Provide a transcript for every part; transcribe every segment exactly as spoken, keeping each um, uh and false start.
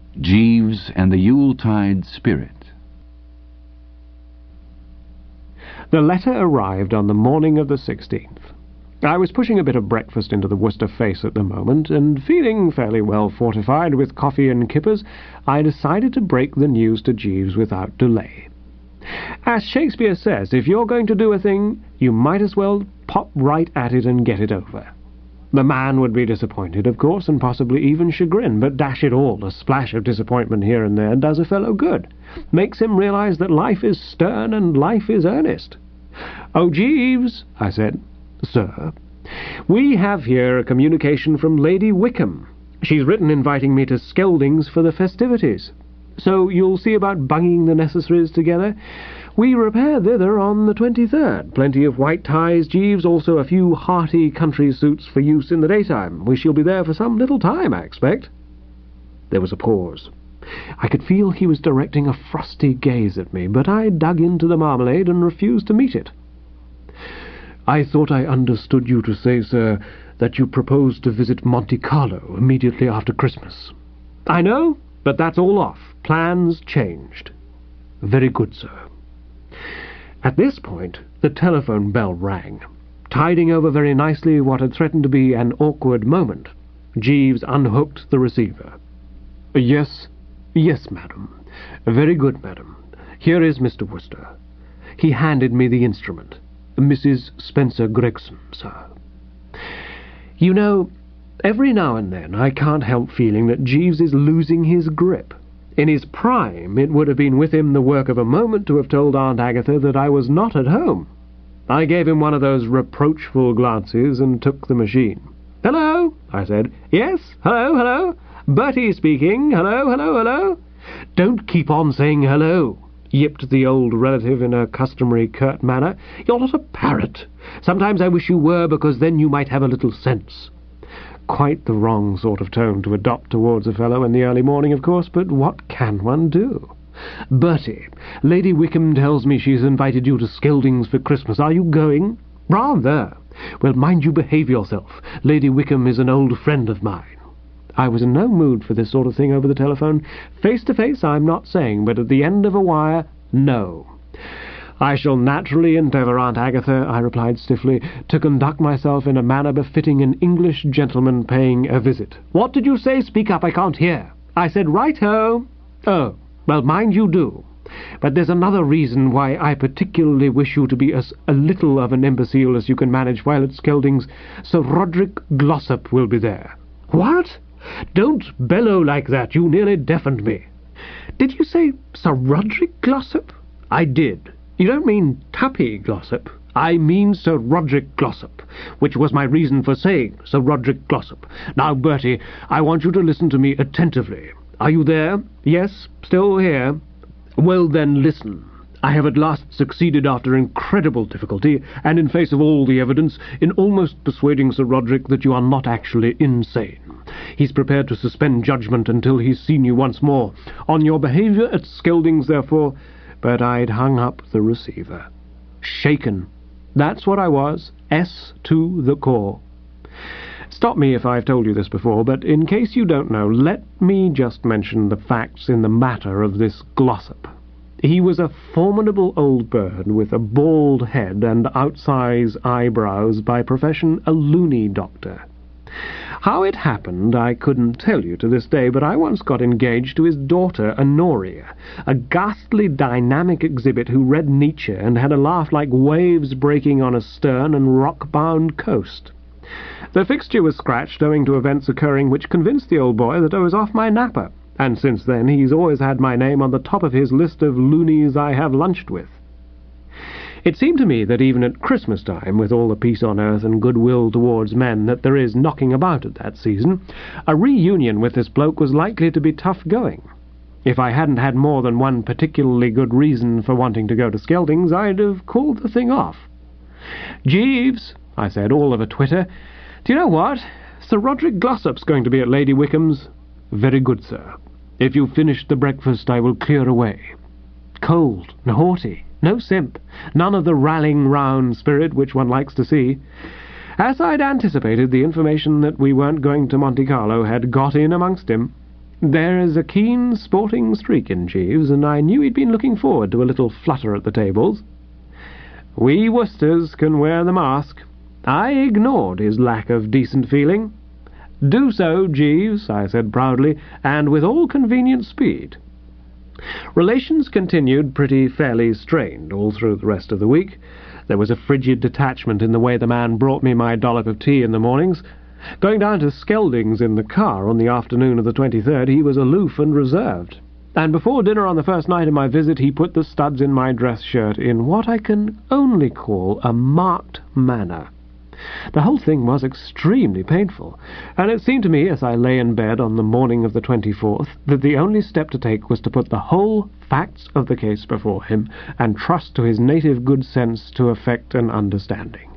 Jeeves and the Yuletide Spirit. The letter arrived on the morning of the sixteenth. I was pushing a bit of breakfast into the Worcester face at the moment, and feeling fairly well fortified with coffee and kippers, I decided to break the news to Jeeves without delay. As Shakespeare says, if you're going to do a thing, you might as well pop right at it and get it over. The man would be disappointed, of course, and possibly even chagrined, but dash it all, a splash of disappointment here and there does a fellow good. Makes him realize that life is stern and life is earnest. "Oh, Jeeves," I said. "Sir?" "We have here a communication from Lady Wickham. She's written inviting me to Skeldings for the festivities. So you'll see about bunging the necessaries together. We repair thither on the twenty-third. Plenty of white ties, Jeeves, also a few hearty country suits for use in the daytime. We shall be there for some little time, I expect." There was a pause. I could feel he was directing a frosty gaze at me, but I dug into the marmalade and refused to meet it. "I thought I understood you to say, sir, that you proposed to visit Monte Carlo immediately after Christmas." "I know, but that's all off. Plans changed." "Very good, sir." At this point, the telephone bell rang, tiding over very nicely what had threatened to be an awkward moment. Jeeves unhooked the receiver. "Yes, yes, madam. Very good, madam. Here is Mister Worcester." He handed me the instrument. "Missus Spencer Gregson, sir." You know, every now and then I can't help feeling that Jeeves is losing his grip. In his prime, it would have been with him the work of a moment to have told Aunt Agatha that I was not at home. I gave him one of those reproachful glances and took the machine. "Hello," I said. "Yes, hello, hello. Bertie speaking. Hello, hello, hello." "Don't keep on saying hello," yipped the old relative in a customary curt manner. "You're not a parrot. Sometimes I wish you were, because then you might have a little sense." Quite the wrong sort of tone to adopt towards a fellow in the early morning, of course, but what can one do? "Bertie, Lady Wickham tells me she's invited you to Skeldings for Christmas. Are you going?" "Rather." "Well, mind you behave yourself. Lady Wickham is an old friend of mine." I was in no mood for this sort of thing over the telephone. Face to face, I'm not saying, but at the end of a wire, no. "I shall naturally endeavour, Aunt Agatha," I replied stiffly, "to conduct myself in a manner befitting an English gentleman paying a visit." "What did you say? Speak up, I can't hear." "I said right-ho." "Oh, well, mind you do. But there's another reason why I particularly wish you to be as a little of an imbecile as you can manage while at Skeldings. Sir Roderick Glossop will be there." "What? Don't bellow like that. You nearly deafened me." "Did you say Sir Roderick Glossop?" "I did. You don't mean Tuppy Glossop." "I mean Sir Roderick Glossop, which was my reason for saying Sir Roderick Glossop. Now, Bertie, I want you to listen to me attentively. Are you there? Yes? Still here? Well, then, listen. I have at last succeeded, after incredible difficulty, and in face of all the evidence, in almost persuading Sir Roderick that you are not actually insane. He's prepared to suspend judgment until he's seen you once more. On your behaviour at Skeldings, therefore—" But I'd hung up the receiver. Shaken. That's what I was. S to the core. Stop me if I've told you this before, but in case you don't know, let me just mention the facts in the matter of this Glossop. He was a formidable old bird with a bald head and outsize eyebrows, by profession a loony doctor. How it happened I couldn't tell you to this day, but I once got engaged to his daughter Honoria, a ghastly dynamic exhibit who read Nietzsche and had a laugh like waves breaking on a stern and rock-bound coast. The fixture was scratched owing to events occurring which convinced the old boy that I was off my napper, and since then he's always had my name on the top of his list of loonies I have lunched with. It seemed to me that even at Christmas time, with all the peace on earth and goodwill towards men that there is knocking about at that season, a reunion with this bloke was likely to be tough going. If I hadn't had more than one particularly good reason for wanting to go to Skeldings, I'd have called the thing off. "Jeeves," I said, all of a twitter, "do you know what? Sir Roderick Glossop's going to be at Lady Wickham's." "Very good, sir. If you've finished the breakfast, I will clear away." Cold and haughty. No simp. None of the rallying round spirit which one likes to see. As I'd anticipated, the information that we weren't going to Monte Carlo had got in amongst him. There is a keen sporting streak in Jeeves, and I knew he'd been looking forward to a little flutter at the tables. We Worcesters can wear the mask. I ignored his lack of decent feeling. "Do so, Jeeves," I said proudly, and with all convenient speed. Relations continued pretty fairly strained all through the rest of the week. There was a frigid detachment in the way the man brought me my dollop of tea in the mornings. Going down to Skeldings in the car on the afternoon of the twenty-third, he was aloof and reserved. And before dinner on the first night of my visit, he put the studs in my dress shirt in what I can only call a marked manner. The whole thing was extremely painful, and it seemed to me, as I lay in bed on the morning of the twenty-fourth, that the only step to take was to put the whole facts of the case before him, and trust to his native good sense to effect an understanding.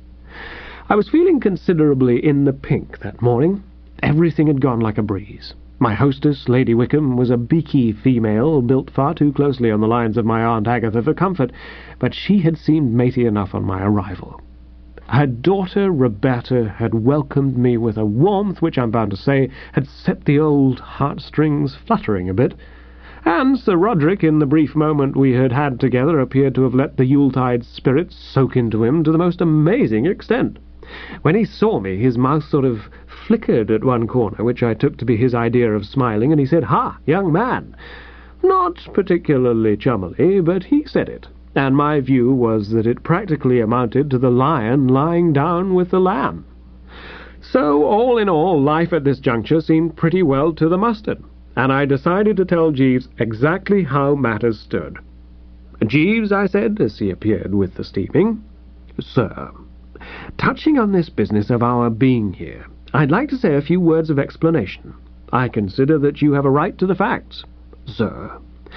I was feeling considerably in the pink that morning. Everything had gone like a breeze. My hostess, Lady Wickham, was a beaky female, built far too closely on the lines of my Aunt Agatha for comfort, but she had seemed matey enough on my arrival. Her daughter, Roberta, had welcomed me with a warmth which, I'm bound to say, had set the old heartstrings fluttering a bit, and Sir Roderick, in the brief moment we had had together, appeared to have let the Yuletide spirit soak into him to the most amazing extent. When he saw me, his mouth sort of flickered at one corner, which I took to be his idea of smiling, and he said, "Ha, young man!" Not particularly chummily, but he said it, and my view was that it practically amounted to the lion lying down with the lamb. So, all in all, life at this juncture seemed pretty well to the mustard, and I decided to tell Jeeves exactly how matters stood. "Jeeves," I said, as he appeared with the steaming, "Sir, touching on this business of our being here, I'd like to say a few words of explanation. I consider that you have a right to the facts. Sir,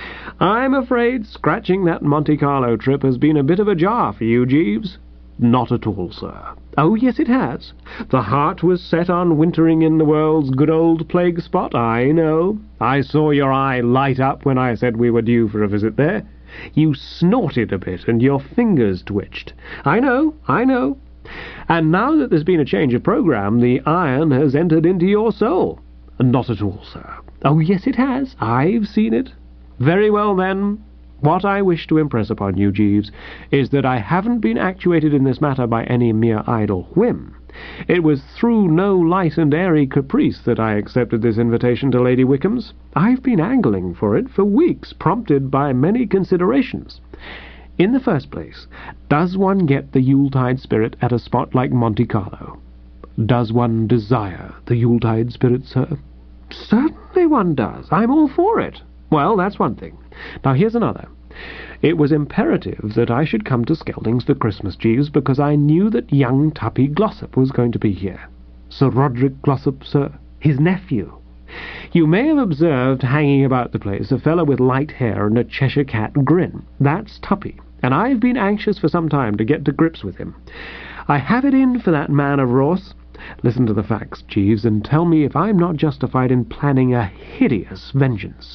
I'm afraid scratching that Monte Carlo trip has been a bit of a jar for you, Jeeves." "Not at all, sir." "Oh, yes, it has. The heart was set on wintering in the world's good old plague spot, I know. I saw your eye light up when I said we were due for a visit there. You snorted a bit, and your fingers twitched. I know, I know. And now that there's been a change of programme, the iron has entered into your soul." "Not at all, sir." "Oh, yes, it has. I've seen it." "Very well, then. What I wish to impress upon you, Jeeves, is that I haven't been actuated in this matter by any mere idle whim. It was through no light and airy caprice that I accepted this invitation to Lady Wickham's. I've been angling for it for weeks, prompted by many considerations. In the first place, does one get the Yuletide spirit at a spot like Monte Carlo? Does one desire the Yuletide spirit, sir?" "Certainly one does. I'm all for it." "Well, that's one thing. Now here's another. It was imperative that I should come to Skeldings for Christmas, Jeeves, because I knew that young Tuppy Glossop was going to be here." "Sir Roderick Glossop, sir?" "His nephew. You may have observed hanging about the place a fellow with light hair and a Cheshire cat grin. That's Tuppy, and I've been anxious for some time to get to grips with him. I have it in for that man of Ross. Listen to the facts, Jeeves, and tell me if I'm not justified in planning a hideous vengeance."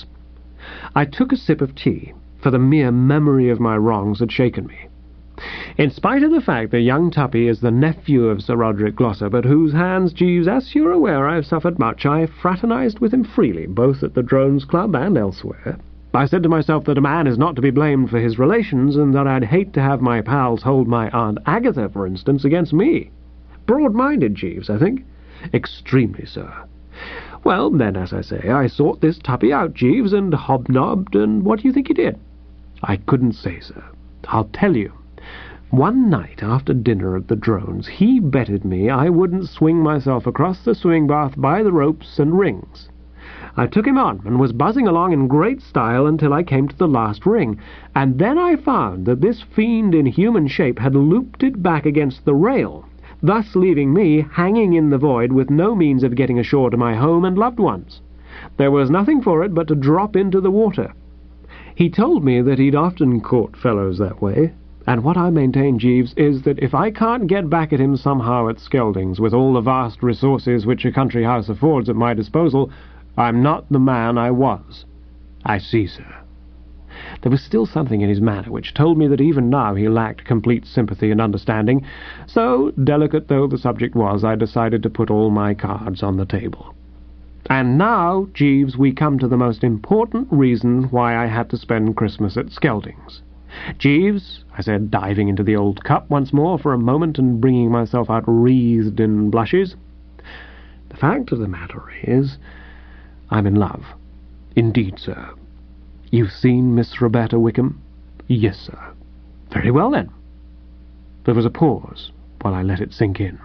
I took a sip of tea, for the mere memory of my wrongs had shaken me. "In spite of the fact that young Tuppy is the nephew of Sir Roderick Glossop, at whose hands, Jeeves, as you're aware, I've suffered much, I fraternized with him freely, both at the Drones Club and elsewhere. I said to myself that a man is not to be blamed for his relations, and that I'd hate to have my pals hold my Aunt Agatha, for instance, against me. Broad-minded, Jeeves, I think." "Extremely, sir." "Well, then, as I say, I sought this Tuppy out, Jeeves, and hobnobbed, and what do you think he did?" "I couldn't say, sir." "I'll tell you. One night after dinner at the Drones, he betted me I wouldn't swing myself across the swimming bath by the ropes and rings. I took him on, and was buzzing along in great style until I came to the last ring, and then I found that this fiend in human shape had looped it back against the rail, thus leaving me hanging in the void with no means of getting ashore to my home and loved ones. There was nothing for it but to drop into the water. He told me that he'd often caught fellows that way, and what I maintain, Jeeves, is that if I can't get back at him somehow at Skeldings, with all the vast resources which a country house affords at my disposal, I'm not the man I was." "I see, sir." There was still something in his manner which told me that even now he lacked complete sympathy and understanding, so, delicate though the subject was, I decided to put all my cards on the table. And now, Jeeves, we come to the most important reason why I had to spend Christmas at Skelding's. Jeeves, I said, diving into the old cup once more for a moment and bringing myself out wreathed in blushes, the fact of the matter is, I'm in love. Indeed, sir. You've seen Miss Roberta Wickham? Yes, sir. Very well, then. There was a pause while I let it sink in.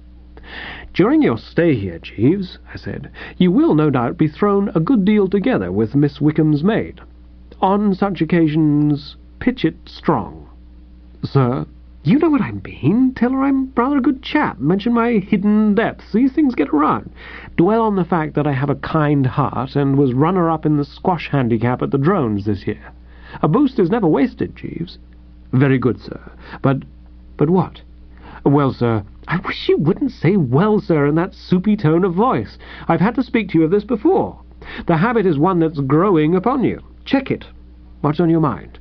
During your stay here, Jeeves, I said, you will no doubt be thrown a good deal together with Miss Wickham's maid. On such occasions, pitch it strong. Sir, you know what I mean. Tell her I'm rather a good chap. Mention my hidden depths. These things get around. Dwell on the fact that I have a kind heart and was runner-up in the squash handicap at the Drones this year. A boost is never wasted, Jeeves. Very good, sir. But... but what? Well, sir, I wish you wouldn't say well, sir, in that soupy tone of voice. I've had to speak to you of this before. The habit is one that's growing upon you. Check it. What's on your mind?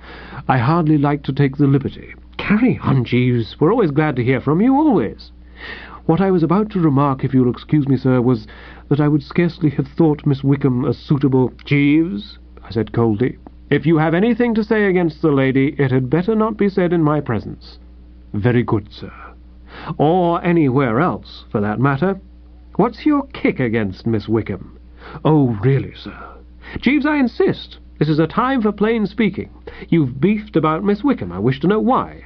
I hardly like to take the liberty. Carry on, Jeeves. We're always glad to hear from you, always. What I was about to remark, if you'll excuse me, sir, was that I would scarcely have thought Miss Wickham a suitable... Jeeves, I said coldly, if you have anything to say against the lady, it had better not be said in my presence. Very good, sir. Or anywhere else, for that matter. What's your kick against Miss Wickham? Oh, really, sir. Jeeves, I insist. This is a time for plain speaking. You've beefed about Miss Wickham. I wish to know why.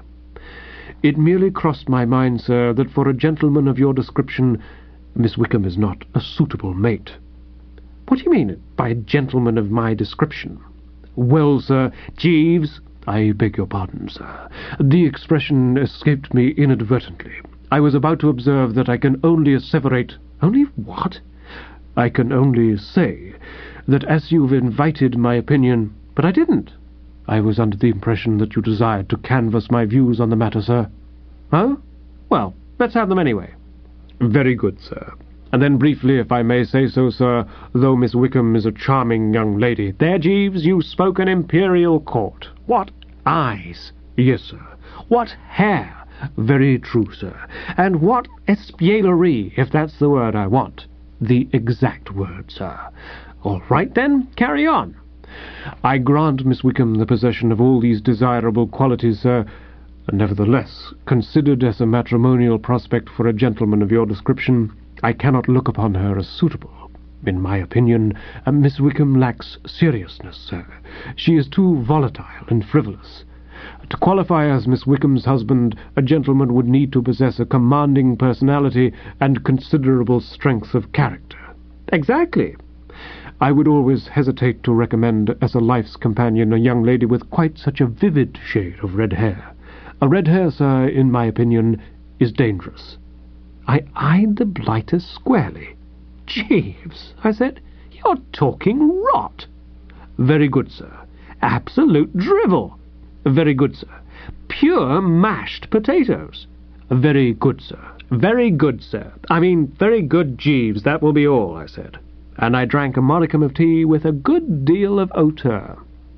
It merely crossed my mind, sir, that for a gentleman of your description, Miss Wickham is not a suitable mate. What do you mean by a gentleman of my description? Well, sir, Jeeves... I beg your pardon, sir. The expression escaped me inadvertently. I was about to observe that I can only asseverate... Only what? I can only say that as you've invited my opinion... But I didn't. I was under the impression that you desired to canvass my views on the matter, sir. Oh? Well, let's have them anyway. Very good, sir. And then briefly, if I may say so, sir, though Miss Wickham is a charming young lady... There, Jeeves, you spoke an imperial court. What eyes! Yes, sir. What hair! Very true, sir. And what espièglerie, if that's the word I want. The exact word, sir. All right, then, carry on. I grant Miss Wickham the possession of all these desirable qualities, sir. Nevertheless, considered as a matrimonial prospect for a gentleman of your description, I cannot look upon her as suitable. In my opinion, uh, Miss Wickham lacks seriousness, sir. She is too volatile and frivolous. To qualify as Miss Wickham's husband, a gentleman would need to possess a commanding personality and considerable strength of character. Exactly. I would always hesitate to recommend as a life's companion a young lady with quite such a vivid shade of red hair. A red hair, sir, in my opinion, is dangerous. I eyed the blighter squarely. Jeeves, I said, you're talking rot. Very good, sir. Absolute drivel. Very good, sir. Pure mashed potatoes. Very good, sir. Very good, sir. I mean, very good, Jeeves. That will be all, I said. And I drank a modicum of tea with a good deal of hauteur.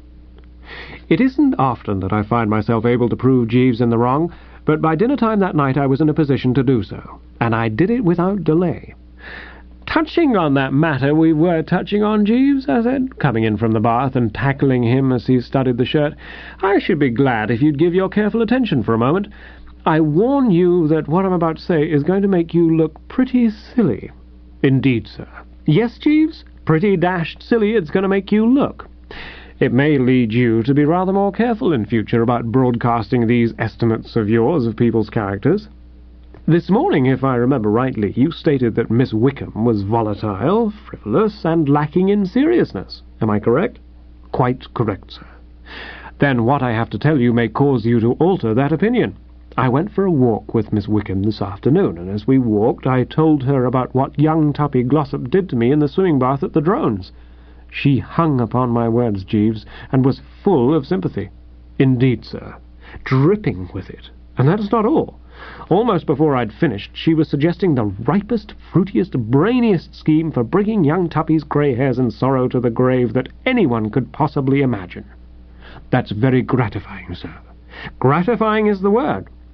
It isn't often that I find myself able to prove Jeeves in the wrong, but by dinner-time that night I was in a position to do so, and I did it without delay. Touching on that matter we were touching on, Jeeves, I said, coming in from the bath and tackling him as he studied the shirt, I should be glad if you'd give your careful attention for a moment. I warn you that what I'm about to say is going to make you look pretty silly. Indeed, sir. Yes, Jeeves? Pretty dashed silly it's going to make you look. It may lead you to be rather more careful in future about broadcasting these estimates of yours of people's characters. This morning, if I remember rightly, you stated that Miss Wickham was volatile, frivolous, and lacking in seriousness. Am I correct? Quite correct, sir. Then what I have to tell you may cause you to alter that opinion. I went for a walk with Miss Wickham this afternoon, and as we walked I told her about what young Tuppy Glossop did to me in the swimming bath at the Drones. She hung upon my words, Jeeves, and was full of sympathy. Indeed, sir. Dripping with it. And that's not all. Almost before I'd finished, she was suggesting the ripest, fruitiest, brainiest scheme for bringing young Tuppy's grey hairs and sorrow to the grave that anyone could possibly imagine. That's very gratifying, sir. Gratifying is the word.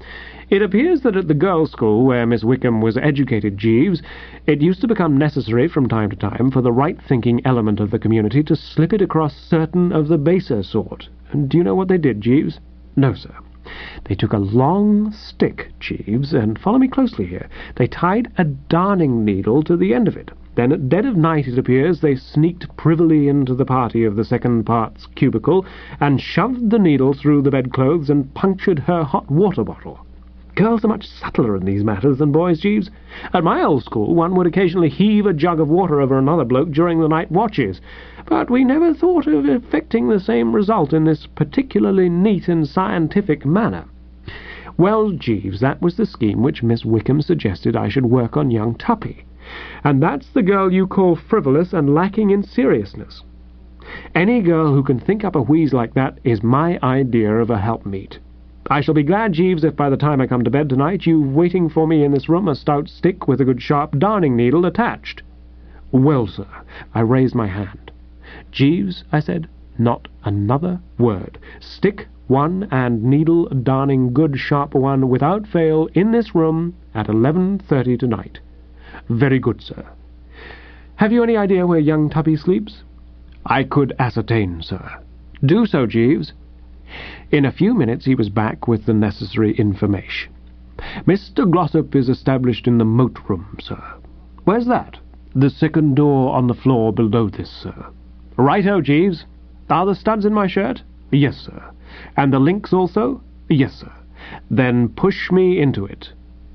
It appears that at the girls' school where Miss Wickham was educated, Jeeves, it used to become necessary from time to time for the right-thinking element of the community to slip it across certain of the baser sort. And do you know what they did, Jeeves? No, sir. They took a long stick, Jeeves, and follow me closely here. They tied a darning needle to the end of it. Then at dead of night, it appears, they sneaked privily into the party of the second part's cubicle and shoved the needle through the bedclothes and punctured her hot water bottle. Girls are much subtler in these matters than boys, Jeeves. At my old school, one would occasionally heave a jug of water over another bloke during the night watches, but we never thought of effecting the same result in this particularly neat and scientific manner. Well, Jeeves, that was the scheme which Miss Wickham suggested I should work on young Tuppy. And that's the girl you call frivolous and lacking in seriousness. Any girl who can think up a wheeze like that is my idea of a helpmeet. I shall be glad, Jeeves, if by the time I come to bed tonight you've waiting for me in this room a stout stick with a good sharp darning needle attached. Well, sir, I raised my hand. Jeeves, I said, not another word. Stick one and needle darning good sharp one without fail in this room at eleven thirty tonight. Very good, sir. Have you any idea where young Tuppy sleeps? I could ascertain, sir. Do so, Jeeves. In a few minutes he was back with the necessary information. Mister Glossop is established in the moat room, sir. Where's that? The second door on the floor below this, sir. Right-o, Jeeves. Are the studs in my shirt? Yes, sir. And the links also? Yes, sir. Then push me into it.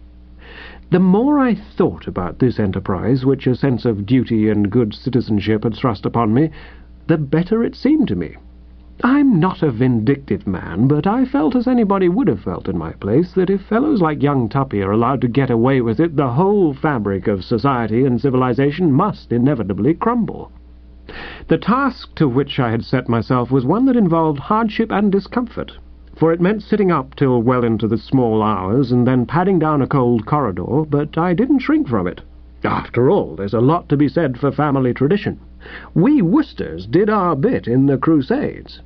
The more I thought about this enterprise, which a sense of duty and good citizenship had thrust upon me, the better it seemed to me. I'm not a vindictive man, but I felt as anybody would have felt in my place, that if fellows like young Tuppy are allowed to get away with it, the whole fabric of society and civilization must inevitably crumble. The task to which I had set myself was one that involved hardship and discomfort, for it meant sitting up till well into the small hours and then padding down a cold corridor, but I didn't shrink from it. After all, there's a lot to be said for family tradition. We Worcesters did our bit in the Crusades.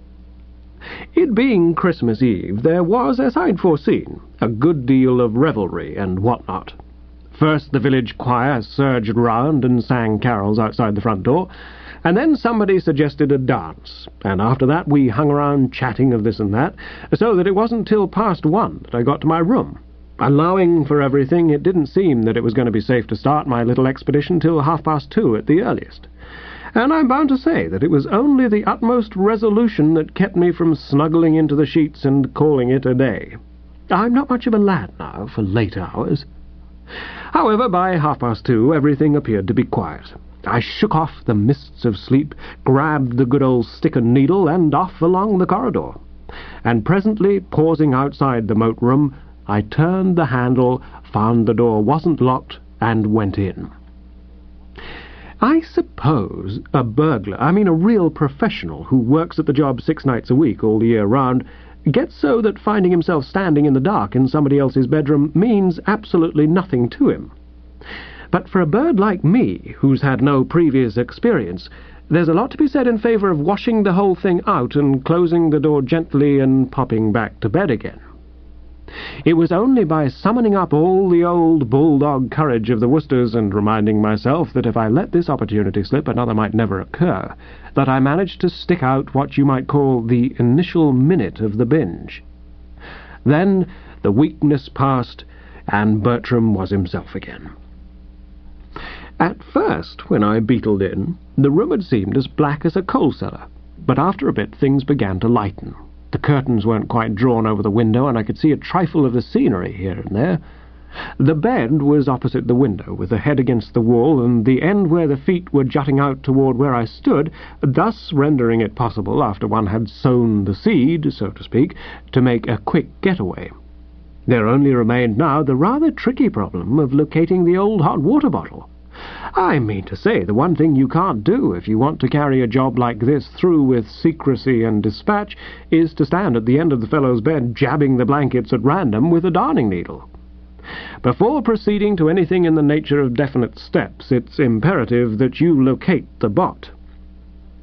It being Christmas Eve, there was, as I'd foreseen, a good deal of revelry and what-not. First the village choir surged round and sang carols outside the front door, and then somebody suggested a dance, and after that we hung around chatting of this and that, so that it wasn't till past one that I got to my room. Allowing for everything, it didn't seem that it was going to be safe to start my little expedition till half past two at the earliest. And I'm bound to say that it was only the utmost resolution that kept me from snuggling into the sheets and calling it a day. I'm not much of a lad now for late hours. However, by half past two everything appeared to be quiet. I shook off the mists of sleep, grabbed the good old stick and needle, and off along the corridor. And presently, pausing outside the moat room, I turned the handle, found the door wasn't locked, and went in. I suppose a burglar, I mean a real professional who works at the job six nights a week all the year round, gets so that finding himself standing in the dark in somebody else's bedroom means absolutely nothing to him. But for a bird like me, who's had no previous experience, there's a lot to be said in favour of washing the whole thing out and closing the door gently and popping back to bed again. It was only by summoning up all the old bulldog courage of the Worcesters and reminding myself that if I let this opportunity slip another might never occur, that I managed to stick out what you might call the initial minute of the binge. Then the weakness passed, and Bertram was himself again. At first, when I beetled in, the room had seemed as black as a coal cellar, but after a bit things began to lighten. The curtains weren't quite drawn over the window, and I could see a trifle of the scenery here and there. The bed was opposite the window, with the head against the wall, and the end where the feet were jutting out toward where I stood, thus rendering it possible, after one had sown the seed, so to speak, to make a quick getaway. There only remained now the rather tricky problem of locating the old hot water bottle. I mean to say, the one thing you can't do if you want to carry a job like this through with secrecy and dispatch is to stand at the end of the fellow's bed jabbing the blankets at random with a darning needle. Before proceeding to anything in the nature of definite steps, it's imperative that you locate the bot.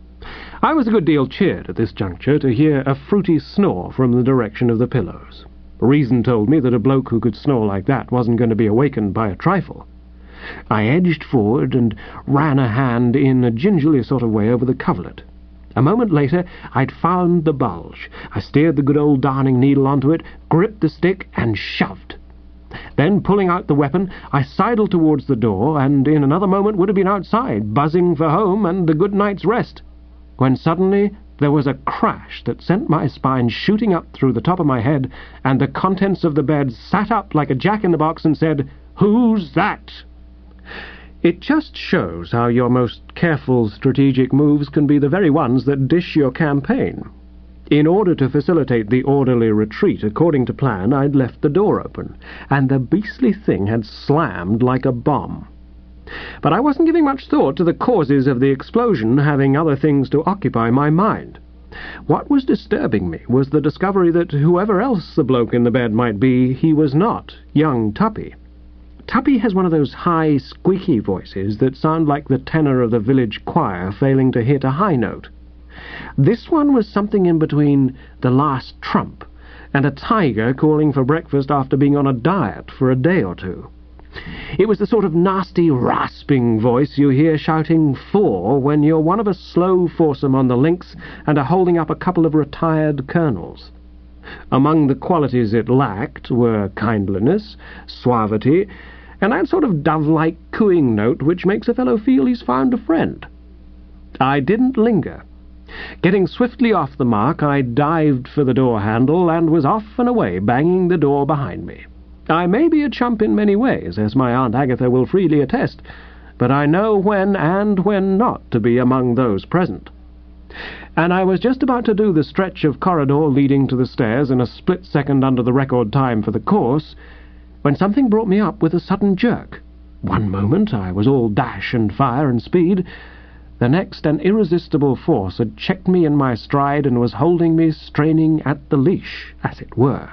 I was a good deal cheered at this juncture to hear a fruity snore from the direction of the pillows. Reason told me that a bloke who could snore like that wasn't going to be awakened by a trifle. I edged forward and ran a hand in a gingerly sort of way over the coverlet. A moment later, I'd found the bulge. I steered the good old darning needle onto it, gripped the stick, and shoved. Then, pulling out the weapon, I sidled towards the door, and in another moment would have been outside, buzzing for home and the good night's rest, when suddenly there was a crash that sent my spine shooting up through the top of my head, and the contents of the bed sat up like a jack-in-the-box and said, "Who's that?" It just shows how your most careful strategic moves can be the very ones that dish your campaign. In order to facilitate the orderly retreat according to plan, I'd left the door open, and the beastly thing had slammed like a bomb. But I wasn't giving much thought to the causes of the explosion, having other things to occupy my mind. What was disturbing me was the discovery that whoever else the bloke in the bed might be, he was not young Tuppy. Tuppy has one of those high, squeaky voices that sound like the tenor of the village choir failing to hit a high note. This one was something in between the last trump and a tiger calling for breakfast after being on a diet for a day or two. It was the sort of nasty, rasping voice you hear shouting "for" when you're one of a slow foursome on the links and are holding up a couple of retired colonels. Among the qualities it lacked were kindliness, suavity, and that sort of dove-like cooing note which makes a fellow feel he's found a friend. I didn't linger. Getting swiftly off the mark, I dived for the door handle and was off and away, banging the door behind me. I may be a chump in many ways, as my Aunt Agatha will freely attest, but I know when and when not to be among those present. And I was just about to do the stretch of corridor leading to the stairs in a split second under the record time for the course, when something brought me up with a sudden jerk. One moment I was all dash and fire and speed. The next, an irresistible force had checked me in my stride and was holding me straining at the leash, as it were.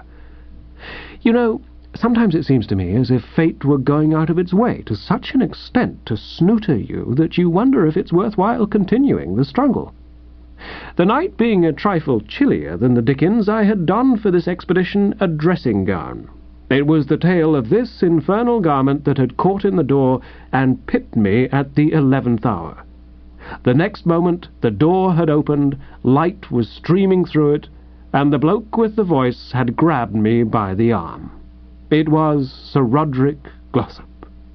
You know, sometimes it seems to me as if fate were going out of its way to such an extent to snooter you that you wonder if it's worthwhile continuing the struggle. The night being a trifle chillier than the dickens, I had donned for this expedition a dressing gown. It was the tale of this infernal garment that had caught in the door and pipped me at the eleventh hour. The next moment the door had opened, light was streaming through it, and the bloke with the voice had grabbed me by the arm. It was Sir Roderick Glossop.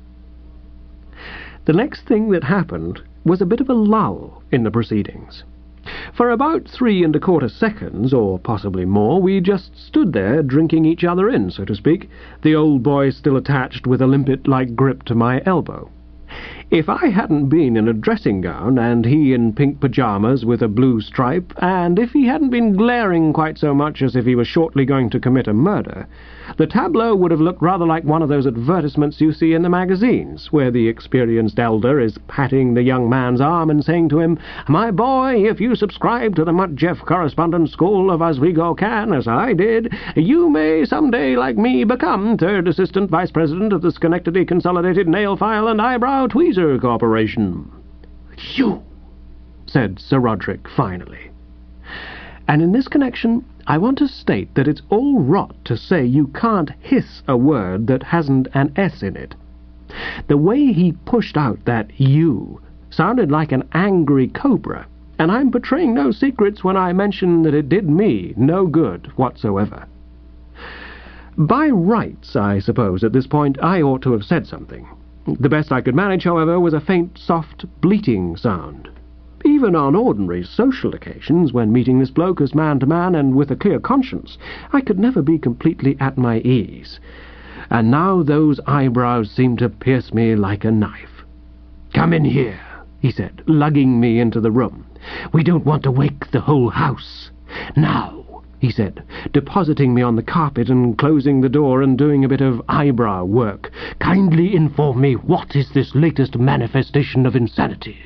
The next thing that happened was a bit of a lull in the proceedings. For about three and a quarter seconds, or possibly more, we just stood there drinking each other in, so to speak, the old boy still attached with a limpet-like grip to my elbow. If I hadn't been in a dressing gown, and he in pink pyjamas with a blue stripe, and if he hadn't been glaring quite so much as if he was shortly going to commit a murder, the tableau would have looked rather like one of those advertisements you see in the magazines, where the experienced elder is patting the young man's arm and saying to him, "My boy, if you subscribe to the Mudgeoff Correspondence School of Oswego Can, as I did, you may someday, like me, become third assistant vice president of the Schenectady Consolidated Nail File and Eyebrow Tweezer Corporation." "Phew!" said Sir Roderick finally. And in this connection, I want to state that it's all rot to say you can't hiss a word that hasn't an S in it. The way he pushed out that "you" sounded like an angry cobra, and I'm betraying no secrets when I mention that it did me no good whatsoever. By rights, I suppose, at this point, I ought to have said something. The best I could manage, however, was a faint, soft, bleating sound. Even on ordinary social occasions, when meeting this bloke as man-to-man and with a clear conscience, I could never be completely at my ease. And now those eyebrows seemed to pierce me like a knife. "Come in here," he said, lugging me into the room. "We don't want to wake the whole house. Now," he said, depositing me on the carpet and closing the door and doing a bit of eyebrow work, "kindly inform me what is this latest manifestation of insanity."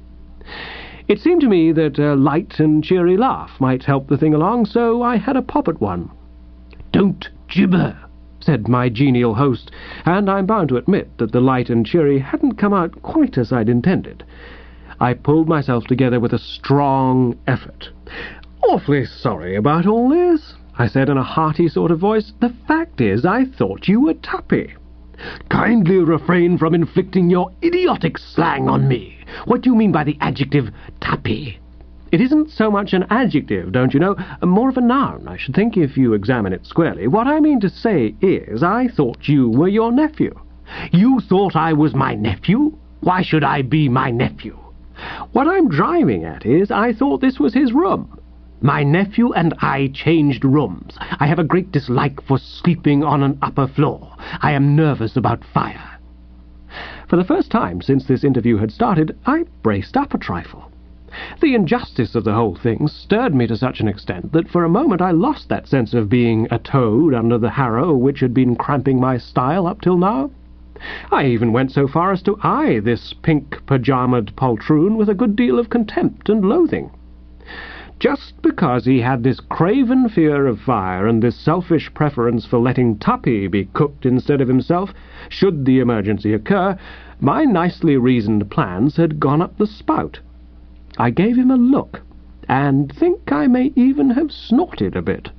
It seemed to me that a light and cheery laugh might help the thing along, so I had a pop at one. "Don't gibber," said my genial host, and I'm bound to admit that the light and cheery hadn't come out quite as I'd intended. I pulled myself together with a strong effort. "Awfully sorry about all this. I said in a hearty sort of voice. "The fact is, I thought you were Tuppy." "Kindly refrain from inflicting your idiotic slang on me. What do you mean by the adjective Tuppy?" "It isn't so much an adjective, don't you know, more of a noun, I should think, if you examine it squarely. What I mean to say is, I thought you were your nephew." "You thought I was my nephew? Why should I be my nephew?" "What I'm driving at is, I thought this was his room." "My nephew and I changed rooms. I have a great dislike for sleeping on an upper floor. I am nervous about fire." For the first time since this interview had started, I braced up a trifle. The injustice of the whole thing stirred me to such an extent that for a moment I lost that sense of being a toad under the harrow which had been cramping my style up till now. I even went so far as to eye this pink-pyjamaed poltroon with a good deal of contempt and loathing. Just because he had this craven fear of fire and this selfish preference for letting Tuppy be cooked instead of himself, should the emergency occur, my nicely reasoned plans had gone up the spout. I gave him a look, and think I may even have snorted a bit.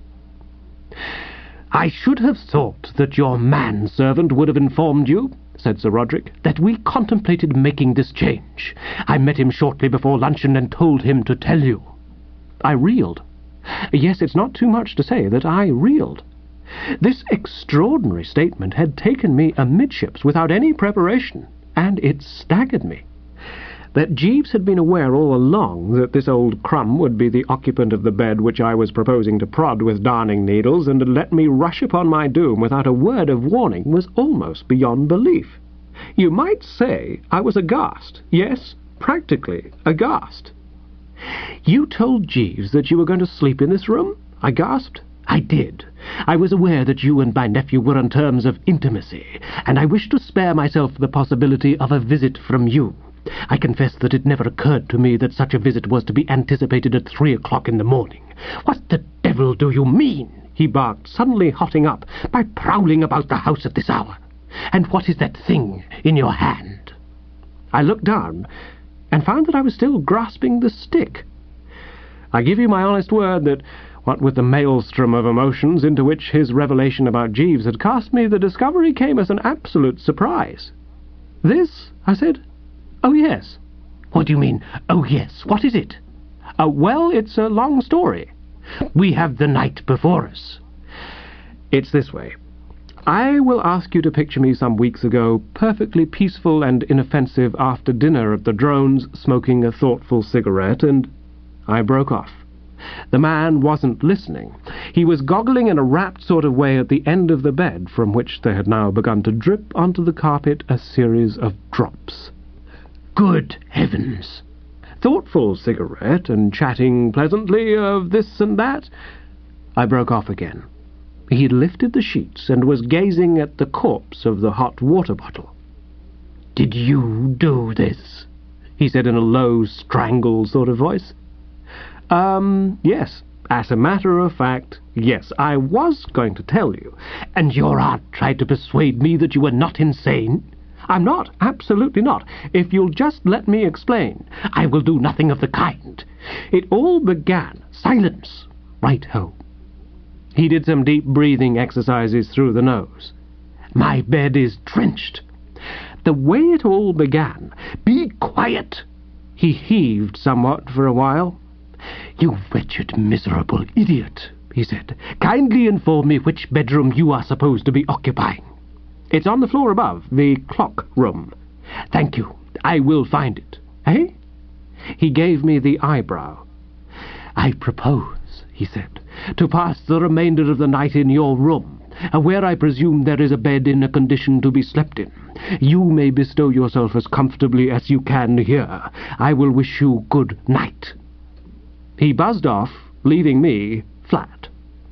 "I should have thought that your manservant would have informed you," said Sir Roderick, "that we contemplated making this change. I met him shortly before luncheon and told him to tell you." I reeled. Yes, it's not too much to say that I reeled. This extraordinary statement had taken me amidships without any preparation, and it staggered me. That Jeeves had been aware all along that this old crumb would be the occupant of the bed which I was proposing to prod with darning needles, and had let me rush upon my doom without a word of warning, was almost beyond belief. You might say I was aghast. Yes, practically aghast. "You told Jeeves that you were going to sleep in this room?" I gasped. "I did. I was aware that you and my nephew were on terms of intimacy, and I wished to spare myself the possibility of a visit from you. I confess that it never occurred to me that such a visit was to be anticipated at three o'clock in the morning." "What the devil do you mean," he barked, suddenly hotting up, "by prowling about the house at this hour? And what is that thing in your hand?" I looked down, and found that I was still grasping the stick. I give you my honest word that, what with the maelstrom of emotions into which his revelation about Jeeves had cast me, the discovery came as an absolute surprise. "This?" I said. "Oh, yes." "What do you mean, oh, yes? What is it?" Uh, well, it's a long story. We have the night before us." "It's this way. I will ask you to picture me some weeks ago, perfectly peaceful and inoffensive after dinner at the Drones, smoking a thoughtful cigarette, and—" I broke off. The man wasn't listening. He was goggling in a rapt sort of way at the end of the bed, from which there had now begun to drip onto the carpet a series of drops. "Good heavens!" Thoughtful cigarette, and chatting pleasantly of this and that. I broke off again. He had lifted the sheets and was gazing at the corpse of the hot water bottle. "Did you do this?" he said in a low, strangled sort of voice. Um, yes. As a matter of fact, yes, I was going to tell you. "And your aunt tried to persuade me that you were not insane?" "I'm not, absolutely not. If you'll just let me explain." "I will do nothing of the kind. It all began—" "Silence! Right-ho." He did some deep breathing exercises through the nose. "My bed is drenched. The way it all began—" "Be quiet!" He heaved somewhat for a while. "You wretched, miserable idiot," he said. "Kindly inform me which bedroom you are supposed to be occupying." "It's on the floor above, the clock room." "Thank you. I will find it." "Eh?" He gave me the eyebrow. "I propose," he said, "to pass the remainder of the night in your room, where I presume there is a bed in a condition to be slept in. You may bestow yourself as comfortably as you can here. I will wish you good night." He buzzed off, leaving me flat.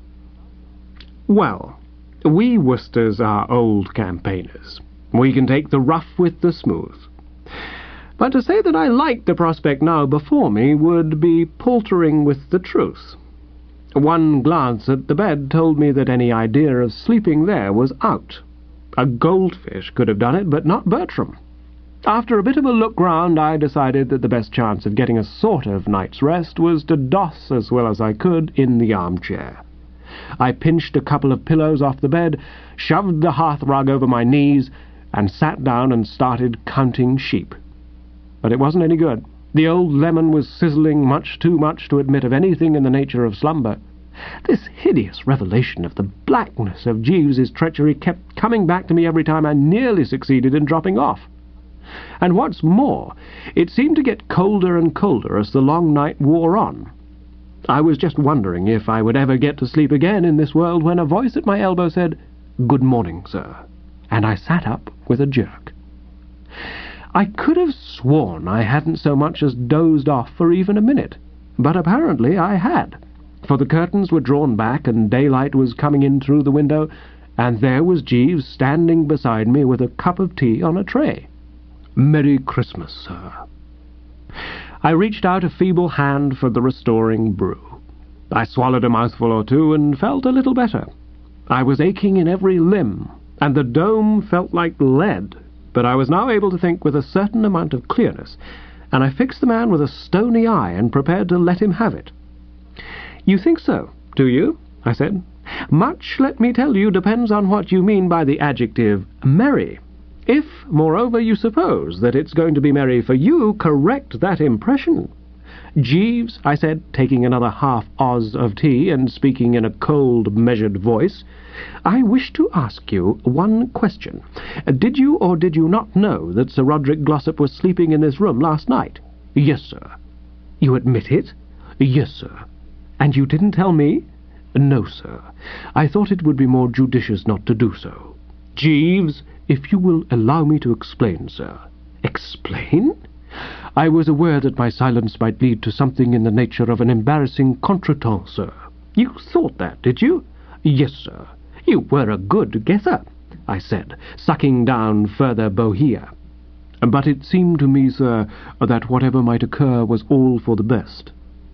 Well, we Worcesters are old campaigners. We can take the rough with the smooth. But to say that I liked the prospect now before me would be paltering with the truth. One glance at the bed told me that any idea of sleeping there was out. A goldfish could have done it, but not Bertram. After a bit of a look round, I decided that the best chance of getting a sort of night's rest was to doss as well as I could in the armchair. I pinched a couple of pillows off the bed, shoved the hearthrug over my knees, and sat down and started counting sheep. But it wasn't any good. The old lemon was sizzling much too much to admit of anything in the nature of slumber. This hideous revelation of the blackness of Jeeves's treachery kept coming back to me every time I nearly succeeded in dropping off. And what's more, it seemed to get colder and colder as the long night wore on. I was just wondering if I would ever get to sleep again in this world when a voice at my elbow said, "Good morning, sir," and I sat up with a jerk. I could have sworn I hadn't so much as dozed off for even a minute, but apparently I had, for the curtains were drawn back and daylight was coming in through the window, and there was Jeeves standing beside me with a cup of tea on a tray. "Merry Christmas, sir." I reached out a feeble hand for the restoring brew. I swallowed a mouthful or two and felt a little better. I was aching in every limb, and the dome felt like lead, but I was now able to think with a certain amount of clearness, and I fixed the man with a stony eye and prepared to let him have it. "You think so, do you?" I said. "Much, let me tell you, depends on what you mean by the adjective merry. If, moreover, you suppose that it's going to be merry for you, correct that impression." "Jeeves," I said, taking another half-oz of tea and speaking in a cold, measured voice, "I wish to ask you one question. Did you or did you not know that Sir Roderick Glossop was sleeping in this room last night?" "Yes, sir." "You admit it?" "Yes, sir." "And you didn't tell me?" "No, sir. I thought it would be more judicious not to do so." "Jeeves, if you will allow me to explain, sir." "Explain?" "I was aware that my silence might lead to something in the nature of an embarrassing contretemps, sir." "You thought that, did you?" "Yes, sir." "You were a good guesser," I said, sucking down further bohea. "But it seemed to me, sir, that whatever might occur was all for the best."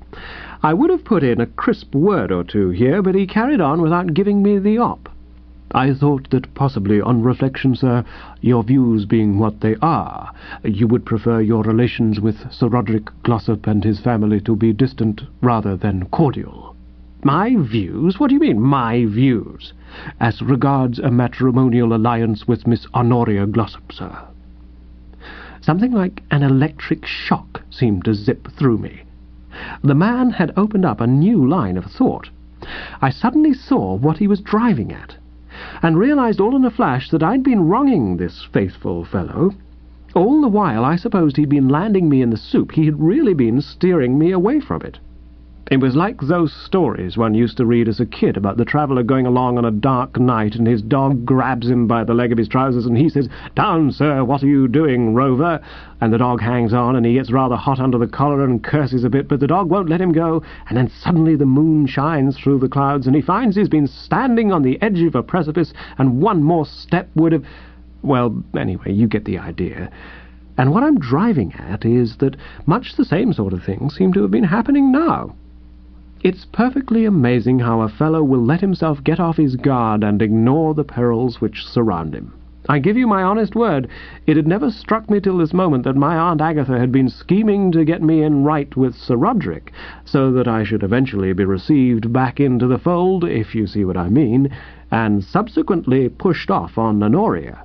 I would have put in a crisp word or two here, but he carried on without giving me the op. "I thought that possibly, on reflection, sir, your views being what they are, you would prefer your relations with Sir Roderick Glossop and his family to be distant rather than cordial." "My views? What do you mean, my views?" "As regards a matrimonial alliance with Miss Honoria Glossop, sir." Something like an electric shock seemed to zip through me. The man had opened up a new line of thought. I suddenly saw what he was driving at, and realized all in a flash that I'd been wronging this faithful fellow. All the while I supposed he'd been landing me in the soup, he had really been steering me away from it. It was like those stories one used to read as a kid about the traveller going along on a dark night and his dog grabs him by the leg of his trousers and he says, "Down, sir, what are you doing, rover?" And the dog hangs on and he gets rather hot under the collar and curses a bit, but the dog won't let him go, and then suddenly the moon shines through the clouds and he finds he's been standing on the edge of a precipice and one more step would have... Well, anyway, you get the idea. And what I'm driving at is that much the same sort of things seem to have been happening now. It's perfectly amazing how a fellow will let himself get off his guard and ignore the perils which surround him. I give you my honest word, it had never struck me till this moment that my Aunt Agatha had been scheming to get me in right with Sir Roderick, so that I should eventually be received back into the fold, if you see what I mean, and subsequently pushed off on Honoria.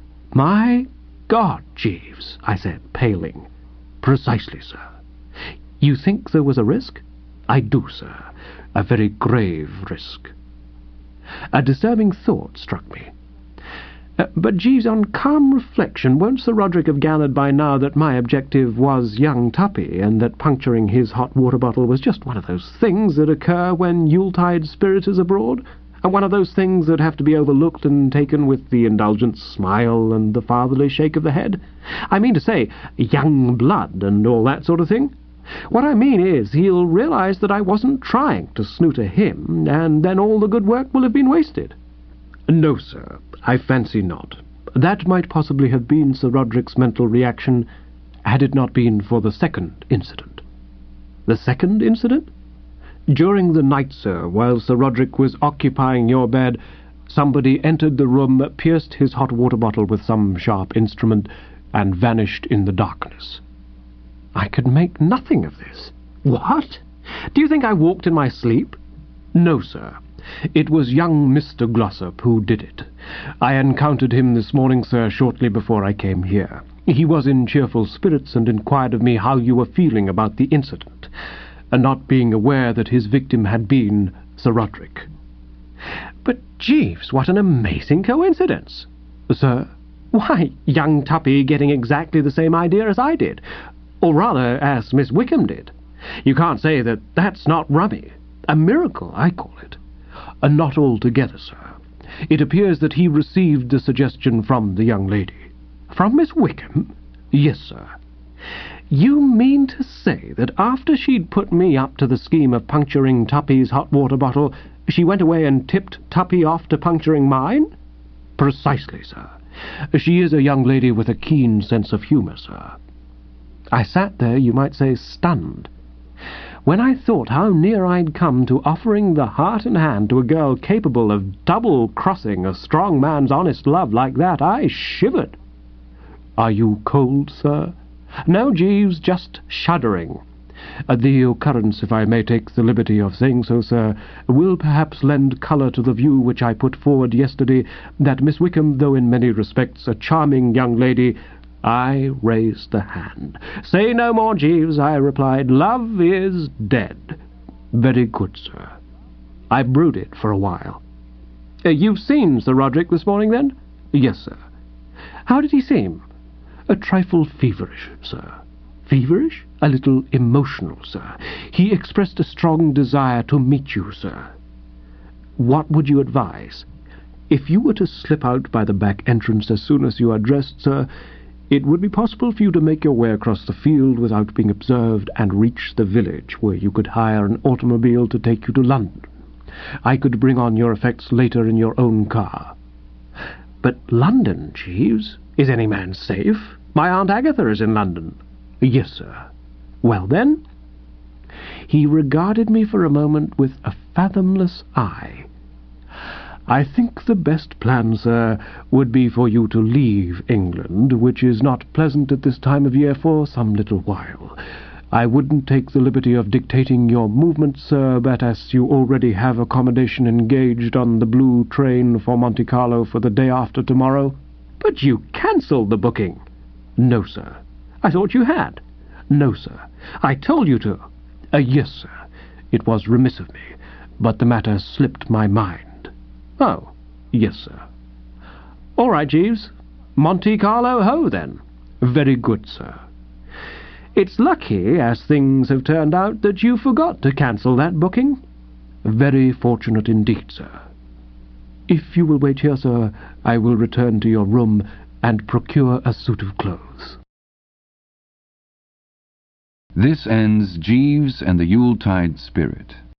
"My God, Jeeves," I said, paling. "Precisely, sir. You think there was a risk?" "I do, sir. A very grave risk." A disturbing thought struck me. Uh, but, Jeeves, on calm reflection, won't Sir Roderick have gathered by now that my objective was young Tuppy, and that puncturing his hot water bottle was just one of those things that occur when Yuletide spirit is abroad? And one of those things that have to be overlooked and taken with the indulgent smile and the fatherly shake of the head? I mean to say, young blood and all that sort of thing? What I mean is, he'll realize that I wasn't trying to snooter him, and then all the good work will have been wasted. "No, sir, I fancy not. That might possibly have been Sir Roderick's mental reaction, had it not been for the second incident." "The second incident?" "During the night, sir, while Sir Roderick was occupying your bed, somebody entered the room, pierced his hot water bottle with some sharp instrument, and vanished in the darkness." I could make nothing of this. "What? Do you think I walked in my sleep?" "No, sir. It was young Mister Glossop who did it. I encountered him this morning, sir, shortly before I came here. He was in cheerful spirits and inquired of me how you were feeling about the incident, and not being aware that his victim had been Sir Roderick." "But, Jeeves, what an amazing coincidence!" "Sir?" "Why, young Tuppy getting exactly the same idea as I did, or rather, as Miss Wickham did. You can't say that that's not rummy. A miracle, I call it." Uh, "Not altogether, sir. It appears that he received the suggestion from the young lady." "From Miss Wickham?" "Yes, sir." "You mean to say that after she'd put me up to the scheme of puncturing Tuppy's hot water bottle, she went away and tipped Tuppy off to puncturing mine?" "Precisely, sir. She is a young lady with a keen sense of humour, sir." I sat there, you might say, stunned. When I thought how near I'd come to offering the heart and hand to a girl capable of double-crossing a strong man's honest love like that, I shivered. "Are you cold, sir?" "No, Jeeves, just shuddering. Uh, the occurrence, if I may take the liberty of saying so, sir, will perhaps lend colour to the view which I put forward yesterday, that Miss Wickham, though in many respects a charming young lady—" I raised the hand. "Say no more, Jeeves," I replied. "Love is dead." "Very good, sir." I brooded for a while. Uh, "You've seen Sir Roderick this morning, then?" "Yes, sir." "How did he seem?" "A trifle feverish, sir." "Feverish?" "A little emotional, sir. He expressed a strong desire to meet you, sir." "What would you advise?" "If you were to slip out by the back entrance as soon as you are dressed, sir, it would be possible for you to make your way across the field without being observed and reach the village, where you could hire an automobile to take you to London. I could bring on your effects later in your own car." "But London, Jeeves? Is any man safe? My Aunt Agatha is in London." "Yes, sir." "Well, then?" He regarded me for a moment with a fathomless eye. "I think the best plan, sir, would be for you to leave England, which is not pleasant at this time of year, for some little while. I wouldn't take the liberty of dictating your movements, sir, but as you already have accommodation engaged on the blue train for Monte Carlo for the day after tomorrow—" "But you cancelled the booking." "No, sir." "I thought you had." "No, sir. I told you to." Uh, "Yes, sir. It was remiss of me, but the matter slipped my mind." "Oh." "Yes, sir." "All right, Jeeves. Monte Carlo ho, then." "Very good, sir." "It's lucky, as things have turned out, that you forgot to cancel that booking." "Very fortunate indeed, sir." "If you will wait here, sir, I will return to your room and procure a suit of clothes." This ends Jeeves and the Yuletide Spirit.